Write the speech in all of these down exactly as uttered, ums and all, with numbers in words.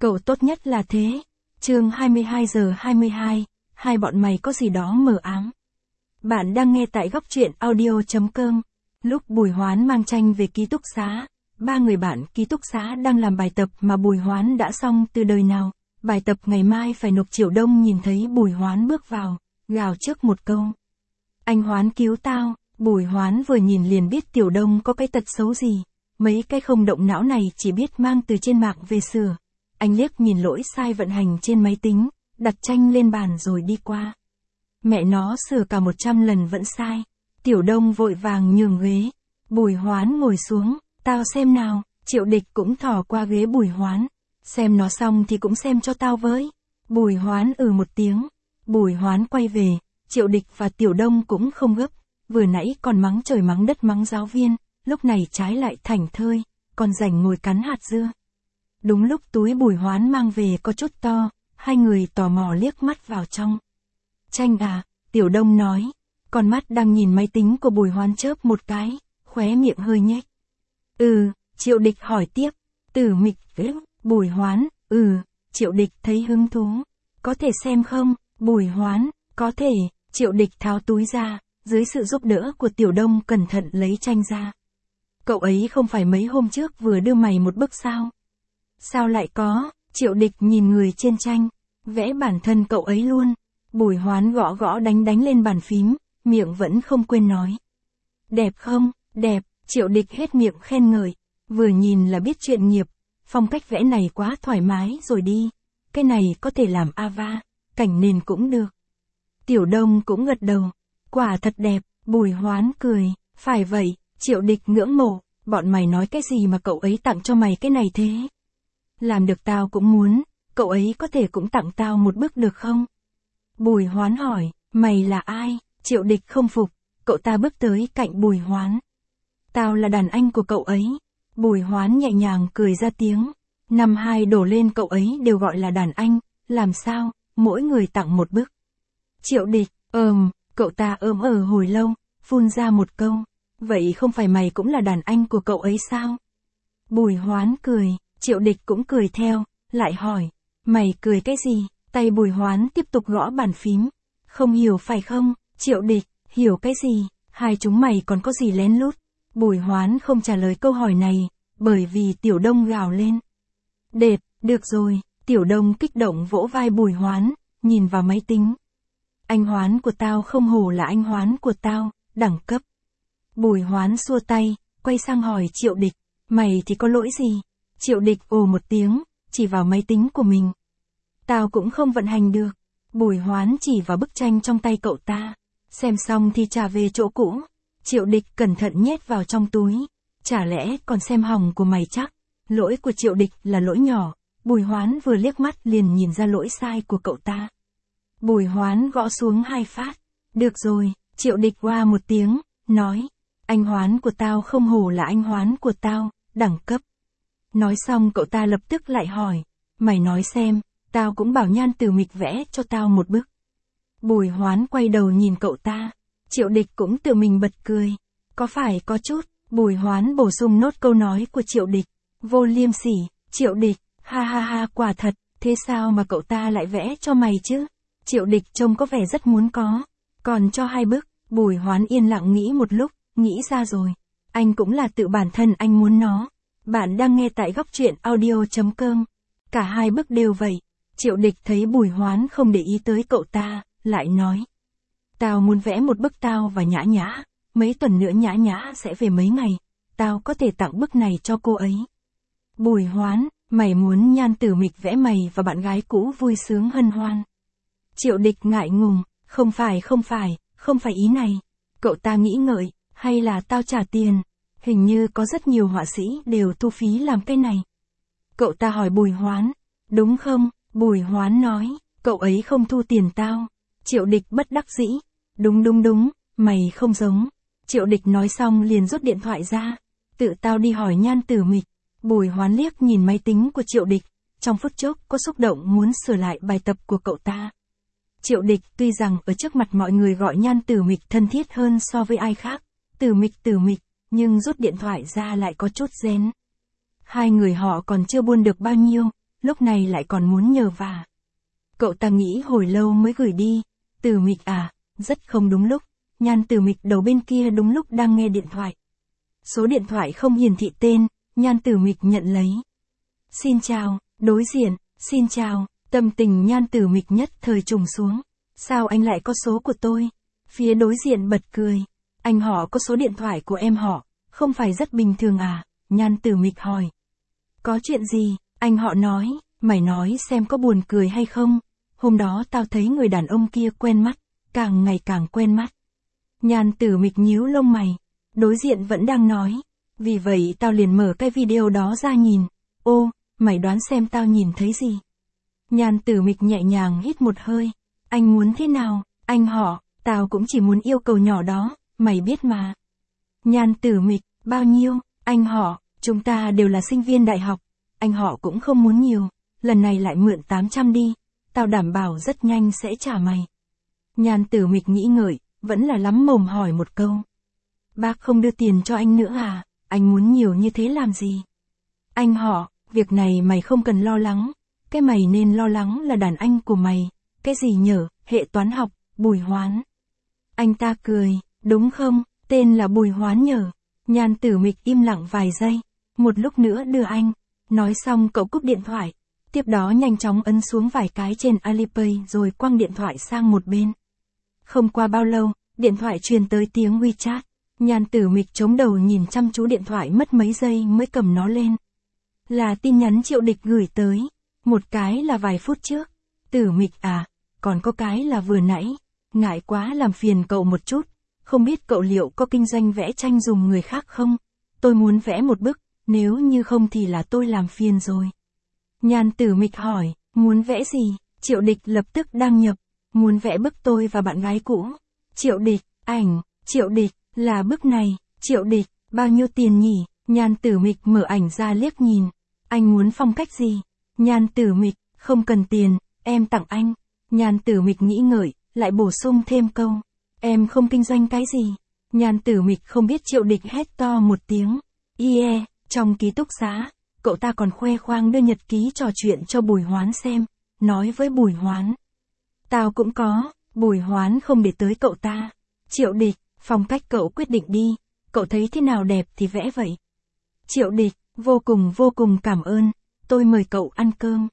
Cậu tốt nhất là thế. Chương hai mươi hai giờ hai mươi hai, hai bọn mày có gì đó mờ ám. Bạn đang nghe tại góc truyện audio chấm com. Lúc Bùi Hoán mang tranh về ký túc xá, ba người bạn ký túc xá đang làm bài tập mà Bùi Hoán đã xong từ đời nào. Bài tập ngày mai phải nộp. Triệu Đông nhìn thấy Bùi Hoán bước vào, gào trước một câu. Anh Hoán cứu tao. Bùi Hoán vừa nhìn liền biết Tiểu Đông có cái tật xấu gì. Mấy cái không động não này chỉ biết mang từ trên mạng về sửa. Anh liếc nhìn lỗi sai vận hành trên máy tính, đặt tranh lên bàn rồi đi qua. Mẹ nó sửa cả một trăm lần vẫn sai. Tiểu Đông vội vàng nhường ghế. Bùi Hoán ngồi xuống, tao xem nào. Triệu Địch cũng thò qua ghế Bùi Hoán. Xem nó xong thì cũng xem cho tao với. Bùi Hoán ừ một tiếng. Bùi Hoán quay về, Triệu Địch và Tiểu Đông cũng không gấp. Vừa nãy còn mắng trời mắng đất mắng giáo viên, lúc này trái lại thảnh thơi, còn rảnh ngồi cắn hạt dưa. Đúng lúc túi Bùi Hoán mang về có chút to, hai người tò mò liếc mắt vào trong. Tranh à, Tiểu Đông nói, con mắt đang nhìn máy tính của Bùi Hoán chớp một cái, khóe miệng hơi nhếch. Ừ, Triệu Địch hỏi tiếp, Tử Mịch viết, Bùi Hoán, ừ, Triệu Địch thấy hứng thú. Có thể xem không? Bùi Hoán, có thể. Triệu Địch tháo túi ra, dưới sự giúp đỡ của Tiểu Đông cẩn thận lấy tranh ra. Cậu ấy không phải mấy hôm trước vừa đưa mày một bức sao? Sao lại có? Triệu Địch nhìn người trên tranh, vẽ bản thân cậu ấy luôn. Bùi Hoán gõ gõ đánh đánh lên bàn phím, miệng vẫn không quên nói. Đẹp không? Đẹp. Triệu Địch hết miệng khen ngợi, vừa nhìn là biết chuyện nghiệp. Phong cách vẽ này quá thoải mái rồi đi. Cái này có thể làm ava, cảnh nền cũng được. Tiểu Đông cũng gật đầu. Quả thật đẹp. Bùi Hoán cười. Phải vậy. Triệu Địch ngưỡng mộ. Bọn mày nói cái gì mà cậu ấy tặng cho mày cái này thế? Làm được tao cũng muốn. Cậu ấy có thể cũng tặng tao một bức được không? Bùi Hoán hỏi. Mày là ai? Triệu Địch không phục. Cậu ta bước tới cạnh Bùi Hoán. Tao là đàn anh của cậu ấy. Bùi Hoán nhẹ nhàng cười ra tiếng. Năm hai đổ lên cậu ấy đều gọi là đàn anh. Làm sao? Mỗi người tặng một bức. Triệu Địch, ờm, cậu ta ớm ở hồi lâu, phun ra một câu. Vậy không phải mày cũng là đàn anh của cậu ấy sao? Bùi Hoán cười, Triệu Địch cũng cười theo, lại hỏi. Mày cười cái gì? Tay Bùi Hoán tiếp tục gõ bàn phím. Không hiểu phải không? Triệu Địch, hiểu cái gì? Hai chúng mày còn có gì lén lút? Bùi Hoán không trả lời câu hỏi này, bởi vì Tiểu Đông gào lên. Đẹp, được rồi. Tiểu Đông kích động vỗ vai Bùi Hoán, nhìn vào máy tính. Anh Hoán của tao không hổ là anh Hoán của tao, đẳng cấp. Bùi Hoán xua tay, quay sang hỏi Triệu Địch, mày thì có lỗi gì? Triệu Địch ồ một tiếng, chỉ vào máy tính của mình. Tao cũng không vận hành được. Bùi Hoán chỉ vào bức tranh trong tay cậu ta. Xem xong thì trả về chỗ cũ. Triệu Địch cẩn thận nhét vào trong túi. Chả lẽ còn xem hỏng của mày chắc? Lỗi của Triệu Địch là lỗi nhỏ. Bùi Hoán vừa liếc mắt liền nhìn ra lỗi sai của cậu ta. Bùi Hoán gõ xuống hai phát. Được rồi. Triệu Địch qua một tiếng, nói. Anh Hoán của tao không hổ là anh Hoán của tao, đẳng cấp. Nói xong cậu ta lập tức lại hỏi. Mày nói xem, tao cũng bảo Nhan Tử Mịch vẽ cho tao một bức. Bùi Hoán quay đầu nhìn cậu ta. Triệu Địch cũng tự mình bật cười. Có phải có chút? Bùi Hoán bổ sung nốt câu nói của Triệu Địch. Vô liêm sỉ. Triệu Địch, ha ha ha, quả thật, thế sao mà cậu ta lại vẽ cho mày chứ? Triệu Địch trông có vẻ rất muốn có. Còn cho hai bức. Bùi Hoán yên lặng nghĩ một lúc, nghĩ ra rồi. Anh cũng là tự bản thân anh muốn nó. Bạn đang nghe tại góc truyện audio chấm com. Cả hai bức đều vậy. Triệu Địch thấy Bùi Hoán không để ý tới cậu ta, lại nói. Tao muốn vẽ một bức tao và Nhã Nhã. Mấy tuần nữa Nhã Nhã sẽ về mấy ngày. Tao có thể tặng bức này cho cô ấy. Bùi Hoán, mày muốn Nhan Tử Mịch vẽ mày và bạn gái cũ vui sướng hân hoan. Triệu Địch ngại ngùng. Không phải không phải, không phải ý này. Cậu ta nghĩ ngợi, hay là tao trả tiền? Hình như có rất nhiều họa sĩ đều thu phí làm cái này. Cậu ta hỏi Bùi Hoán. Đúng không? Bùi Hoán nói, cậu ấy không thu tiền tao. Triệu Địch bất đắc dĩ. Đúng đúng đúng, mày không giống. Triệu Địch nói xong liền rút điện thoại ra. Tự tao đi hỏi Nhan Tử Mịch. Bùi Hoán liếc nhìn máy tính của Triệu Địch. Trong phút chốc có xúc động muốn sửa lại bài tập của cậu ta. Triệu Địch tuy rằng ở trước mặt mọi người gọi Nhan Tử Mịch thân thiết hơn so với ai khác. Tử Mịch Tử Mịch, nhưng rút điện thoại ra lại có chút rén. Hai người họ còn chưa buôn được bao nhiêu, lúc này lại còn muốn nhờ vả. Cậu ta nghĩ hồi lâu mới gửi đi. Tử Mịch à, rất không đúng lúc. Nhan Tử Mịch đầu bên kia đúng lúc đang nghe điện thoại. Số điện thoại không hiển thị tên, Nhan Tử Mịch nhận lấy. Xin chào, đối diện, xin chào, tâm tình Nhan Tử Mịch nhất thời trùng xuống. Sao anh lại có số của tôi? Phía đối diện bật cười. Anh họ có số điện thoại của em họ, không phải rất bình thường à? Nhan Tử Mịch hỏi. Có chuyện gì? Anh họ nói, mày nói xem có buồn cười hay không? Hôm đó tao thấy người đàn ông kia quen mắt, càng ngày càng quen mắt. Nhan Tử Mịch nhíu lông mày. Đối diện vẫn đang nói. Vì vậy tao liền mở cái video đó ra nhìn. Ô, mày đoán xem tao nhìn thấy gì? Nhan Tử Mịch nhẹ nhàng hít một hơi. Anh muốn thế nào? Anh họ, tao cũng chỉ muốn yêu cầu nhỏ đó, mày biết mà. Nhan Tử Mịch, bao nhiêu? Anh họ, chúng ta đều là sinh viên đại học. Anh họ cũng không muốn nhiều. Lần này lại mượn tám trăm đi. Tao đảm bảo rất nhanh sẽ trả mày. Nhan Tử Mịch nghĩ ngợi, vẫn là lắm mồm hỏi một câu. Bác không đưa tiền cho anh nữa à? Anh muốn nhiều như thế làm gì? Anh họ, việc này mày không cần lo lắng. Cái mày nên lo lắng là đàn anh của mày. Cái gì nhở, hệ toán học, Bùi Hoán. Anh ta cười, đúng không, tên là Bùi Hoán nhở. Nhan Tử Mịch im lặng vài giây. Một lúc nữa đưa anh. Nói xong cậu cúp điện thoại. Tiếp đó nhanh chóng ấn xuống vài cái trên Alipay rồi quăng điện thoại sang một bên. Không qua bao lâu, điện thoại truyền tới tiếng WeChat. Nhan Tử Mịch chống đầu nhìn chăm chú điện thoại mất mấy giây mới cầm nó lên. Là tin nhắn Triệu Địch gửi tới. Một cái là vài phút trước. Tử Mịch à, còn có cái là vừa nãy. Ngại quá làm phiền cậu một chút. Không biết cậu liệu có kinh doanh vẽ tranh dùng người khác không? Tôi muốn vẽ một bức, nếu như không thì là tôi làm phiền rồi. Nhan Tử Mịch hỏi, muốn vẽ gì? Triệu Địch lập tức đăng nhập. Muốn vẽ bức tôi và bạn gái cũ. Triệu Địch, ảnh, Triệu Địch, là bức này. Triệu Địch, bao nhiêu tiền nhỉ? Nhan Tử Mịch mở ảnh ra liếc nhìn. Anh muốn phong cách gì? Nhan Tử Mịch, không cần tiền, em tặng anh. Nhan Tử Mịch nghĩ ngợi, lại bổ sung thêm câu. Em không kinh doanh cái gì. Nhan Tử Mịch không biết Triệu Địch hét to một tiếng. Yeah, trong ký túc xá, cậu ta còn khoe khoang đưa nhật ký trò chuyện cho Bùi Hoán xem. Nói với Bùi Hoán. Tao cũng có, Bùi Hoán không để tới cậu ta. Triệu Địch, phong cách cậu quyết định đi. Cậu thấy thế nào đẹp thì vẽ vậy. Triệu Địch, vô cùng vô cùng cảm ơn. Tôi mời cậu ăn cơm.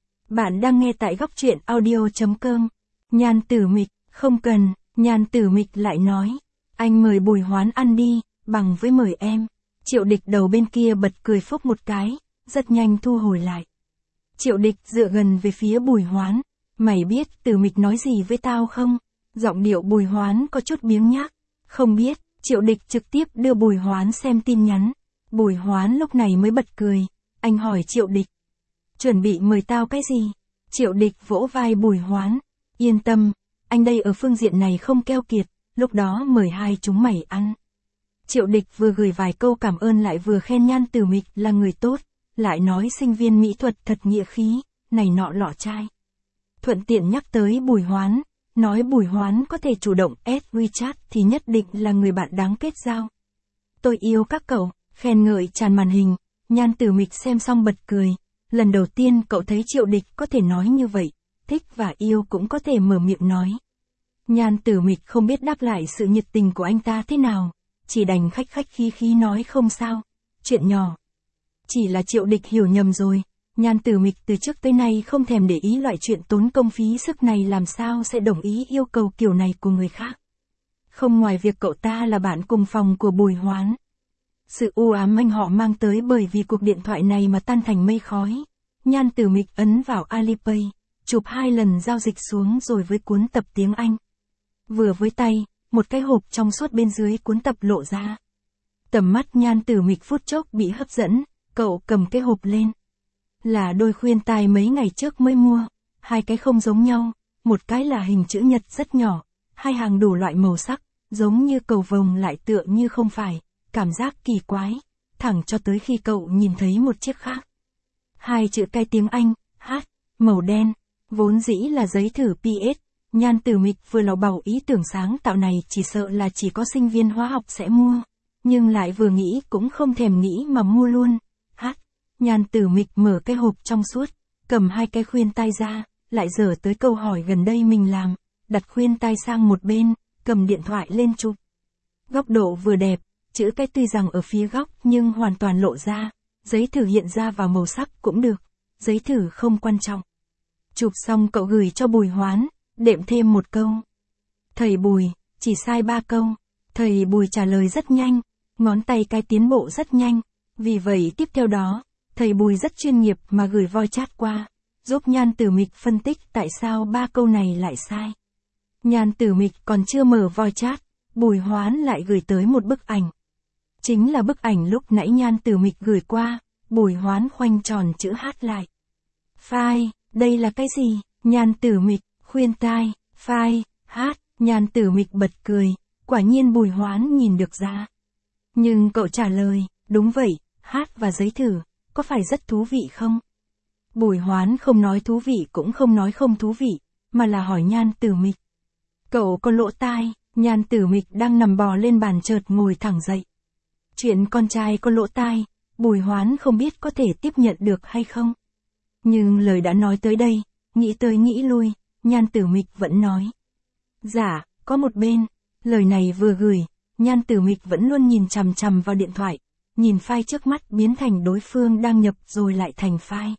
Bạn đang nghe tại góc truyện audio chấm com. Nhan Tử Mịch, không cần. Nhan Tử Mịch lại nói. Anh mời Bùi Hoán ăn đi, bằng với mời em. Triệu Địch đầu bên kia bật cười phốc một cái, rất nhanh thu hồi lại. Triệu Địch dựa gần về phía Bùi Hoán. Mày biết Tử Mịch nói gì với tao không? Giọng điệu Bùi Hoán có chút biếng nhác. Không biết, Triệu Địch trực tiếp đưa Bùi Hoán xem tin nhắn. Bùi Hoán lúc này mới bật cười. Anh hỏi Triệu Địch. Chuẩn bị mời tao cái gì? Triệu Địch vỗ vai Bùi Hoán. Yên tâm, anh đây ở phương diện này không keo kiệt, lúc đó mời hai chúng mày ăn. Triệu Địch vừa gửi vài câu cảm ơn lại vừa khen Nhan Tử Mịch là người tốt, lại nói sinh viên mỹ thuật thật nghĩa khí, này nọ lọ chai. Thuận tiện nhắc tới Bùi Hoán, nói Bùi Hoán có thể chủ động add WeChat thì nhất định là người bạn đáng kết giao. Tôi yêu các cậu, khen ngợi tràn màn hình, Nhan Tử Mịch xem xong bật cười. Lần đầu tiên cậu thấy Triệu Địch có thể nói như vậy, thích và yêu cũng có thể mở miệng nói. Nhan Tử Mịch không biết đáp lại sự nhiệt tình của anh ta thế nào, chỉ đành khách khách khí khí nói không sao, chuyện nhỏ. Chỉ là Triệu Địch hiểu nhầm rồi, Nhan Tử Mịch từ trước tới nay không thèm để ý loại chuyện tốn công phí sức này, làm sao sẽ đồng ý yêu cầu kiểu này của người khác. Không ngoài việc cậu ta là bạn cùng phòng của Bùi Hoán. Sự u ám anh họ mang tới bởi vì cuộc điện thoại này mà tan thành mây khói. Nhan Tử Mịch ấn vào Alipay, chụp hai lần giao dịch xuống rồi với cuốn tập tiếng Anh. Vừa với tay, một cái hộp trong suốt bên dưới cuốn tập lộ ra. Tầm mắt Nhan Tử Mịch phút chốc bị hấp dẫn, cậu cầm cái hộp lên. Là đôi khuyên tai mấy ngày trước mới mua, hai cái không giống nhau, một cái là hình chữ nhật rất nhỏ, hai hàng đủ loại màu sắc, giống như cầu vồng lại tựa như không phải, cảm giác kỳ quái, thẳng cho tới khi cậu nhìn thấy một chiếc khác. Hai chữ cái tiếng Anh, H, màu đen, vốn dĩ là giấy thử pê ét, Nhan Tử Mịch vừa lầu bầu ý tưởng sáng tạo này chỉ sợ là chỉ có sinh viên hóa học sẽ mua, nhưng lại vừa nghĩ cũng không thèm nghĩ mà mua luôn. H, Nhan Tử Mịch mở cái hộp trong suốt, cầm hai cái khuyên tai ra, lại dở tới câu hỏi gần đây mình làm, đặt khuyên tai sang một bên, cầm điện thoại lên chụp. Góc độ vừa đẹp, chữ cái tuy rằng ở phía góc nhưng hoàn toàn lộ ra, giấy thử hiện ra vào màu sắc cũng được, giấy thử không quan trọng. Chụp xong cậu gửi cho Bùi Hoán, đệm thêm một câu. Thầy Bùi, chỉ sai ba câu. Thầy Bùi trả lời rất nhanh, ngón tay cái tiến bộ rất nhanh, vì vậy tiếp theo đó, thầy Bùi rất chuyên nghiệp mà gửi voice chat qua, giúp Nhan Tử Mịch phân tích tại sao ba câu này lại sai. Nhan Tử Mịch còn chưa mở voice chat, Bùi Hoán lại gửi tới một bức ảnh. Chính là bức ảnh lúc nãy Nhan Tử Mịch gửi qua, Bùi Hoán khoanh tròn chữ hát lại. File, đây là cái gì? Nhan Tử Mịch, khuyên tai, file, hát, Nhan Tử Mịch bật cười, quả nhiên Bùi Hoán nhìn được ra. Nhưng cậu trả lời, đúng vậy, hát và giấy thử, có phải rất thú vị không? Bùi Hoán không nói thú vị cũng không nói không thú vị, mà là hỏi Nhan Tử Mịch. Cậu có lỗ tai? Nhan Tử Mịch đang nằm bò lên bàn chợt ngồi thẳng dậy. Chuyện con trai có lỗ tai, Bùi Hoán không biết có thể tiếp nhận được hay không. Nhưng lời đã nói tới đây, nghĩ tới nghĩ lui, Nhan Tử Mịch vẫn nói. Dạ, có một bên, lời này vừa gửi, Nhan Tử Mịch vẫn luôn nhìn chằm chằm vào điện thoại, nhìn file trước mắt biến thành đối phương đang nhập rồi lại thành file.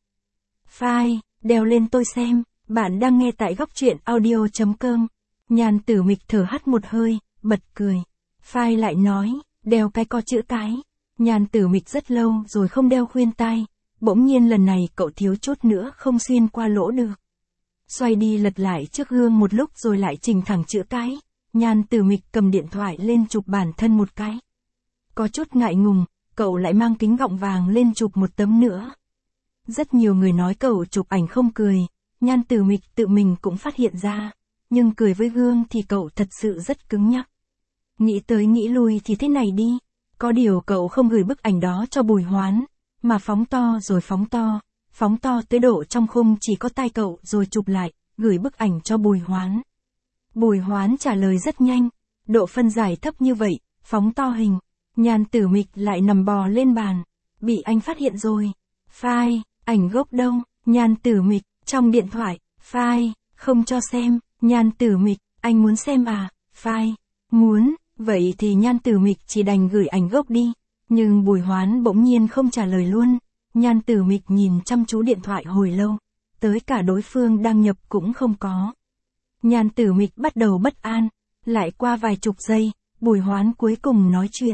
File, đèo lên tôi xem, bạn đang nghe tại góc truyện audio chấm com. Nhan Tử Mịch thở hắt một hơi, bật cười. File lại nói, đeo cái có chữ cái. Nhan Tử Mịch rất lâu rồi không đeo khuyên tai, bỗng nhiên lần này cậu thiếu chút nữa không xuyên qua lỗ được. Xoay đi lật lại trước gương một lúc rồi lại chỉnh thẳng chữ cái. Nhan Tử Mịch cầm điện thoại lên chụp bản thân một cái. Có chút ngại ngùng, cậu lại mang kính gọng vàng lên chụp một tấm nữa. Rất nhiều người nói cậu chụp ảnh không cười, Nhan Tử Mịch tự mình cũng phát hiện ra, nhưng cười với gương thì cậu thật sự rất cứng nhắc. Nghĩ tới nghĩ lui thì thế này đi, có điều cậu không gửi bức ảnh đó cho Bùi Hoán, mà phóng to rồi phóng to, phóng to tới độ trong khung chỉ có tai cậu rồi chụp lại, gửi bức ảnh cho Bùi Hoán. Bùi Hoán trả lời rất nhanh, độ phân giải thấp như vậy, phóng to hình, Nhan Tử Mịch lại nằm bò lên bàn, bị anh phát hiện rồi. File, ảnh gốc đâu? Nhan Tử Mịch, trong điện thoại. File, không cho xem. Nhan Tử Mịch, anh muốn xem à? File, muốn, vậy thì Nhan Tử Mịch chỉ đành gửi ảnh gốc đi. Nhưng Bùi Hoán bỗng nhiên không trả lời luôn. Nhan Tử Mịch nhìn chăm chú điện thoại hồi lâu, tới cả đối phương đăng nhập cũng không có. Nhan Tử Mịch bắt đầu bất an, lại qua vài chục giây, Bùi Hoán cuối cùng nói chuyện.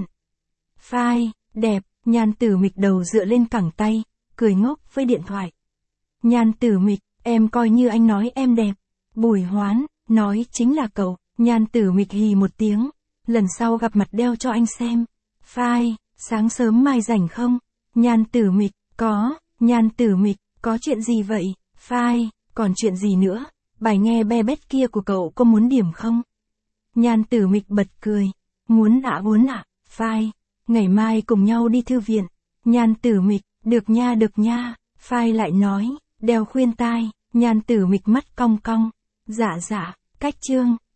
File, đẹp, Nhan Tử Mịch đầu dựa lên cẳng tay, cười ngốc với điện thoại. Nhan Tử Mịch, em coi như anh nói em đẹp. Bùi Hoán, nói chính là cậu. Nhan Tử Mịch hì một tiếng, lần sau gặp mặt đeo cho anh xem. File, sáng sớm mai rảnh không? Nhan Tử Mịch, có. Nhan Tử Mịch, có chuyện gì vậy? File, còn chuyện gì nữa? Bài nghe be bét kia của cậu có muốn điểm không? Nhan Tử Mịch bật cười. Muốn ạ muốn ạ. File, ngày mai cùng nhau đi thư viện. Nhan Tử Mịch, được nha được nha. File lại nói, đeo khuyên tai. Nhan Tử Mịch mắt cong cong. Dạ dạ, cách chương.